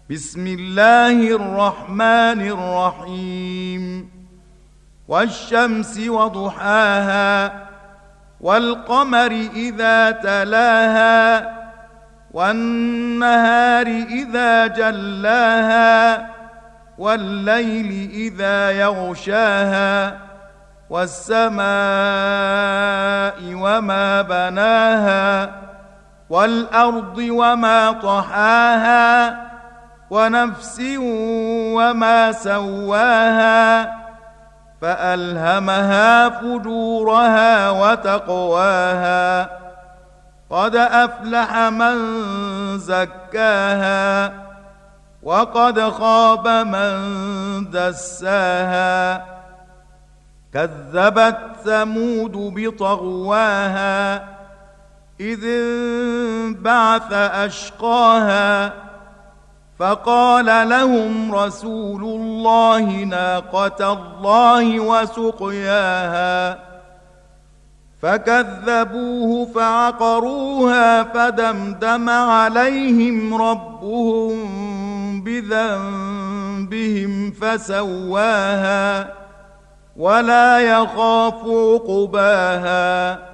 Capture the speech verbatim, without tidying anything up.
بسم الله الرحمن الرحيم والشمس وضحاها والقمر إذا تلاها والنهار إذا جلاها والليل إذا يغشاها والسماء وما بناها والأرض وما طحاها ونفس وما سواها فألهمها فجورها وتقواها قد أفلح من زكاها وقد خاب من دساها كذبت ثمود بطغواها إذ انبعث أشقاها فقال لهم رسول الله ناقة الله وسقياها فكذبوه فعقروها فدمدم عليهم ربهم بذنبهم فسواها ولا يخاف عقباها